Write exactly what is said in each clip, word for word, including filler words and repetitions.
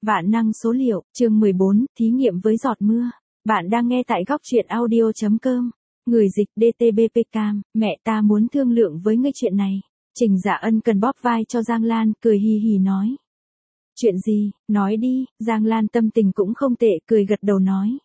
Vạn năng số liệu, chương mười bốn, thí nghiệm với giọt mưa. Bạn đang nghe tại góc truyện audio chấm com. Người dịch đê tê bê pê Cam, mẹ ta muốn thương lượng với ngươi chuyện này. Trình Dạ Ân cần bóp vai cho Giang Lan, cười hì hì nói. Chuyện gì, nói đi, Giang Lan tâm tình cũng không tệ, cười gật đầu nói.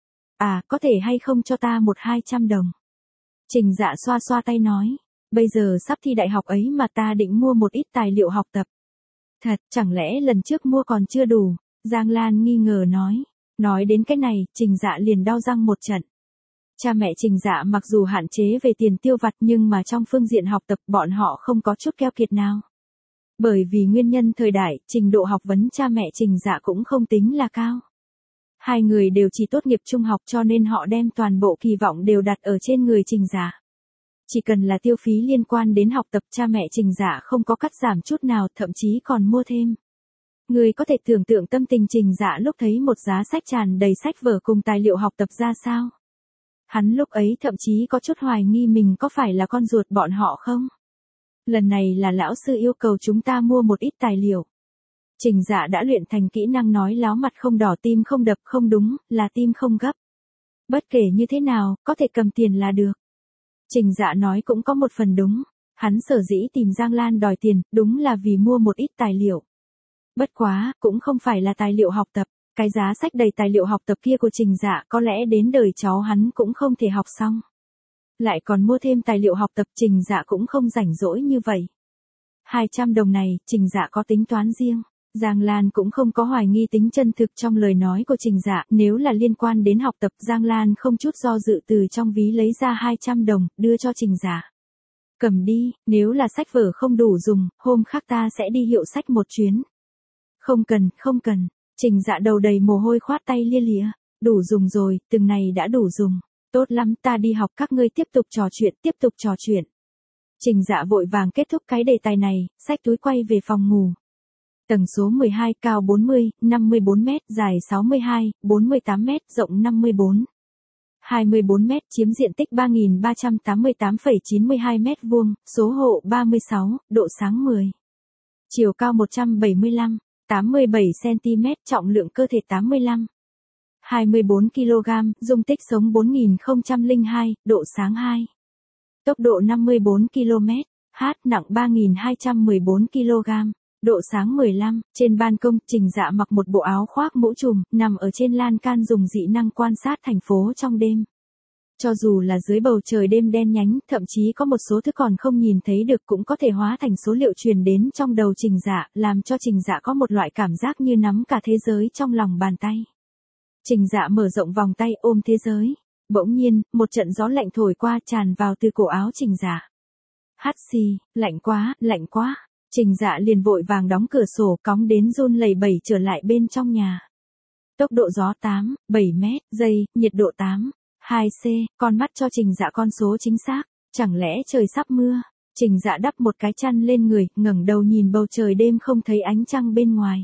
À, có thể hay không cho ta một hai trăm đồng. Trình Dạ xoa xoa tay nói. Bây giờ sắp thi đại học ấy mà ta định mua một ít tài liệu học tập. Thật, chẳng lẽ lần trước mua còn chưa đủ? Giang Lan nghi ngờ nói. Nói đến cái này, Trình Dạ liền đau răng một trận. Cha mẹ Trình Dạ mặc dù hạn chế về tiền tiêu vặt nhưng mà trong phương diện học tập bọn họ không có chút keo kiệt nào. Bởi vì nguyên nhân thời đại, trình độ học vấn cha mẹ Trình Dạ cũng không tính là cao. Hai người đều chỉ tốt nghiệp trung học cho nên họ đem toàn bộ kỳ vọng đều đặt ở trên người Trình Dạ. Chỉ cần là tiêu phí liên quan đến học tập cha mẹ Trình Dạ không có cắt giảm chút nào, thậm chí còn mua thêm. Người có thể tưởng tượng tâm tình Trình Dạ lúc thấy một giá sách tràn đầy sách vở cùng tài liệu học tập ra sao. Hắn lúc ấy thậm chí có chút hoài nghi mình có phải là con ruột bọn họ không. Lần này là lão sư yêu cầu chúng ta mua một ít tài liệu. Trình Dạ đã luyện thành kỹ năng nói láo mặt không đỏ tim không đập, không đúng, là tim không gấp. Bất kể như thế nào, có thể cầm tiền là được. Trình Dạ nói cũng có một phần đúng, hắn sở dĩ tìm Giang Lan đòi tiền, đúng là vì mua một ít tài liệu. Bất quá, cũng không phải là tài liệu học tập, cái giá sách đầy tài liệu học tập kia của Trình Dạ có lẽ đến đời cháu hắn cũng không thể học xong. Lại còn mua thêm tài liệu học tập, Trình Dạ cũng không rảnh rỗi như vậy. hai trăm đồng này, Trình Dạ có tính toán riêng. Giang Lan cũng không có hoài nghi tính chân thực trong lời nói của Trình Dạ, nếu là liên quan đến học tập, Giang Lan không chút do dự từ trong ví lấy ra hai trăm đồng, đưa cho Trình Dạ. Cầm đi, nếu là sách vở không đủ dùng, hôm khác ta sẽ đi hiệu sách một chuyến. Không cần, không cần, Trình Dạ đầu đầy mồ hôi khoát tay lia lịa, đủ dùng rồi, từng này đã đủ dùng, tốt lắm ta đi học các ngươi tiếp tục trò chuyện, tiếp tục trò chuyện. Trình Dạ vội vàng kết thúc cái đề tài này, xách túi quay về phòng ngủ. Tầng số mười hai, cao bốn mươi, năm mươi bốn mét, dài sáu mươi hai, bốn mươi tám mét, rộng năm mươi bốn, hai mươi bốn mét, chiếm diện tích ba nghìn ba trăm tám mươi tám phẩy chín mươi hai mét vuông, số hộ ba mươi sáu, độ sáng mười. Chiều cao một trăm bảy mươi lăm, tám mươi bảy xăng-ti-mét, trọng lượng cơ thể tám mươi lăm, hai mươi bốn ki lô gam, dung tích sống bốn nghìn không trăm lẻ hai, độ sáng hai. Tốc độ năm mươi bốn ki lô mét, H, nặng ba nghìn hai trăm mười bốn ki lô gam. Độ sáng mười lăm, trên ban công, Trình Dạ mặc một bộ áo khoác mũ trùm, nằm ở trên lan can dùng dị năng quan sát thành phố trong đêm. Cho dù là dưới bầu trời đêm đen nhánh, thậm chí có một số thứ còn không nhìn thấy được cũng có thể hóa thành số liệu truyền đến trong đầu Trình Dạ, làm cho Trình Dạ có một loại cảm giác như nắm cả thế giới trong lòng bàn tay. Trình Dạ mở rộng vòng tay ôm thế giới. Bỗng nhiên, một trận gió lạnh thổi qua tràn vào từ cổ áo Trình Dạ. Hắt xì, lạnh quá, lạnh quá. Trình Dạ liền vội vàng đóng cửa sổ, cóng đến run lẩy bẩy trở lại bên trong nhà. Tốc độ gió tám, bảy mét, giây, nhiệt độ tám, hai C, con mắt cho Trình Dạ con số chính xác, chẳng lẽ trời sắp mưa. Trình Dạ đắp một cái chăn lên người, ngẩng đầu nhìn bầu trời đêm không thấy ánh trăng bên ngoài.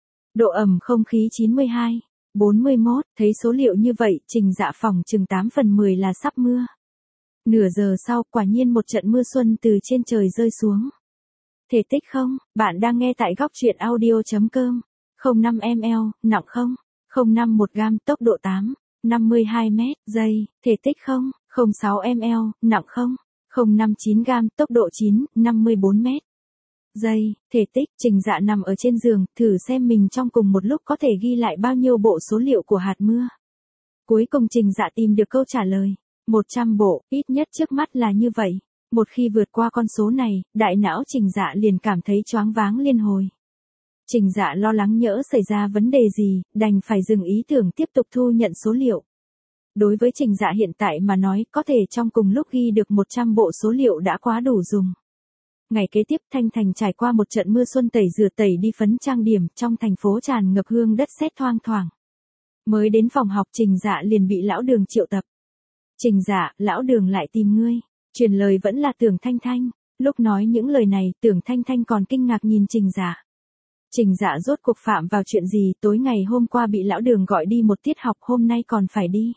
Độ ẩm không khí chín mươi hai, bốn mươi mốt, thấy số liệu như vậy, Trình Dạ phỏng chừng tám phần mười là sắp mưa. Nửa giờ sau, quả nhiên một trận mưa xuân từ trên trời rơi xuống. Thể tích không, bạn đang nghe tại góc truyện audio chấm com. không năm ml, nặng không, không năm một gam, tốc độ tám, năm mươi hai mét, giây, thể tích không, không sáu ml, nặng không, không năm chín gam, tốc độ chín, năm mươi bốn mét. Giây, thể tích, Trình Dạ nằm ở trên giường, thử xem mình trong cùng một lúc có thể ghi lại bao nhiêu bộ số liệu của hạt mưa. Cuối cùng Trình Dạ tìm được câu trả lời, một trăm bộ, ít nhất trước mắt là như vậy. Một khi vượt qua con số này, đại não Trình Dạ liền cảm thấy choáng váng liên hồi. Trình Dạ lo lắng nhỡ xảy ra vấn đề gì, đành phải dừng ý tưởng tiếp tục thu nhận số liệu. Đối với Trình Dạ hiện tại mà nói, có thể trong cùng lúc ghi được một trăm bộ số liệu đã quá đủ dùng. Ngày kế tiếp Thanh Thành trải qua một trận mưa xuân tẩy rửa tẩy đi phấn trang điểm, trong thành phố tràn ngập hương đất sét thoang thoảng. Mới đến phòng học Trình Dạ liền bị lão Đường triệu tập. Trình Dạ, lão Đường lại tìm ngươi. Truyền lời vẫn là Tưởng Thanh Thanh. Lúc nói những lời này, Tưởng Thanh Thanh còn kinh ngạc nhìn Trình Dạ. Trình Dạ rốt cuộc phạm vào chuyện gì, tối ngày hôm qua bị lão Đường gọi đi một tiết học, hôm nay còn phải đi.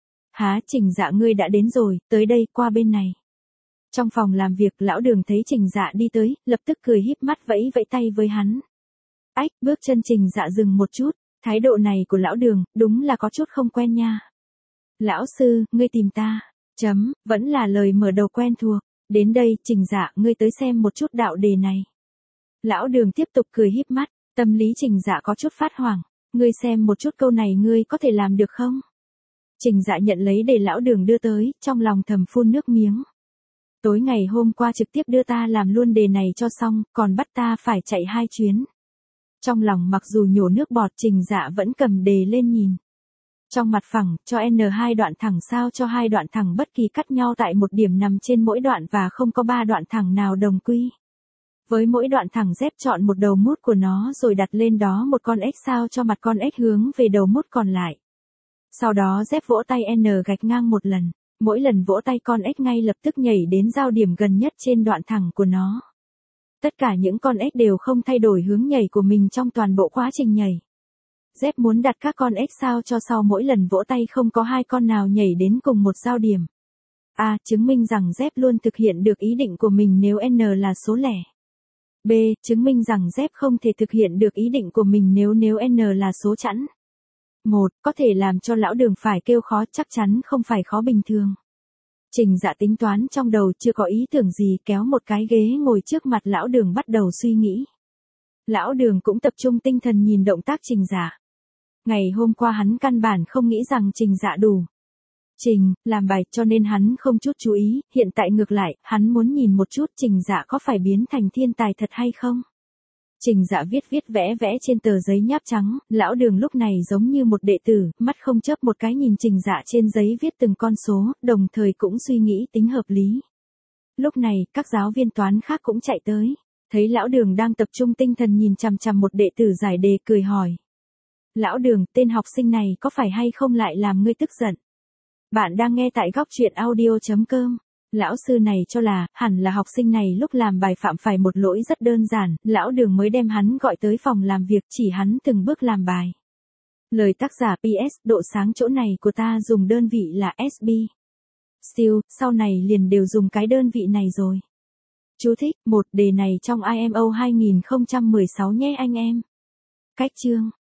Há, Trình Dạ ngươi đã đến rồi, tới đây, qua bên này. Trong phòng làm việc, lão Đường thấy Trình Dạ đi tới, lập tức cười híp mắt vẫy vẫy tay với hắn. Ách, bước chân Trình Dạ dừng một chút, thái độ này của lão Đường, đúng là có chút không quen nha. Lão sư, ngươi tìm ta. Chấm, vẫn là lời mở đầu quen thuộc. Đến đây, Trình Dạ, ngươi tới xem một chút đạo đề này. Lão Đường tiếp tục cười híp mắt, tâm lý Trình Dạ có chút phát hoảng. Ngươi xem một chút câu này ngươi có thể làm được không? Trình Dạ nhận lấy đề lão Đường đưa tới, trong lòng thầm phun nước miếng. Tối ngày hôm qua trực tiếp đưa ta làm luôn đề này cho xong, còn bắt ta phải chạy hai chuyến. Trong lòng mặc dù nhổ nước bọt, Trình Dạ vẫn cầm đề lên nhìn. Trong mặt phẳng, cho N hai đoạn thẳng sao cho hai đoạn thẳng bất kỳ cắt nhau tại một điểm nằm trên mỗi đoạn và không có ba đoạn thẳng nào đồng quy. Với mỗi đoạn thẳng dép chọn một đầu mút của nó rồi đặt lên đó một con ếch sao cho mặt con ếch hướng về đầu mút còn lại. Sau đó dép vỗ tay N gạch ngang một lần, mỗi lần vỗ tay con ếch ngay lập tức nhảy đến giao điểm gần nhất trên đoạn thẳng của nó. Tất cả những con ếch đều không thay đổi hướng nhảy của mình trong toàn bộ quá trình nhảy. Dép muốn đặt các con ếch sao cho sau mỗi lần vỗ tay không có hai con nào nhảy đến cùng một giao điểm. A. Chứng minh rằng dép luôn thực hiện được ý định của mình nếu N là số lẻ. B. Chứng minh rằng dép không thể thực hiện được ý định của mình nếu nếu N là số chẵn. một. Có thể làm cho lão Đường phải kêu khó, chắc chắn không phải khó bình thường. Trình Dạ tính toán trong đầu chưa có ý tưởng gì, kéo một cái ghế ngồi trước mặt lão Đường bắt đầu suy nghĩ. Lão Đường cũng tập trung tinh thần nhìn động tác Trình Dạ. Ngày hôm qua hắn căn bản không nghĩ rằng Trình Dạ đủ Trình, làm bài cho nên hắn không chút chú ý, hiện tại ngược lại, hắn muốn nhìn một chút Trình Dạ có phải biến thành thiên tài thật hay không. Trình Dạ viết viết vẽ vẽ trên tờ giấy nháp trắng, lão Đường lúc này giống như một đệ tử, mắt không chớp một cái nhìn Trình Dạ trên giấy viết từng con số, đồng thời cũng suy nghĩ tính hợp lý. Lúc này, các giáo viên toán khác cũng chạy tới, thấy lão Đường đang tập trung tinh thần nhìn chằm chằm một đệ tử giải đề, cười hỏi. Lão Đường, tên học sinh này có phải hay không lại làm ngươi tức giận? Bạn đang nghe tại góc truyện audio chấm com. Lão sư này cho là, hẳn là học sinh này lúc làm bài phạm phải một lỗi rất đơn giản, lão Đường mới đem hắn gọi tới phòng làm việc chỉ hắn từng bước làm bài. Lời tác giả pê ét, độ sáng chỗ này của ta dùng đơn vị là ét bê. Still, sau này liền đều dùng cái đơn vị này rồi. Chú thích, một đề này trong i em o hai không một sáu nhé anh em. Cách chương.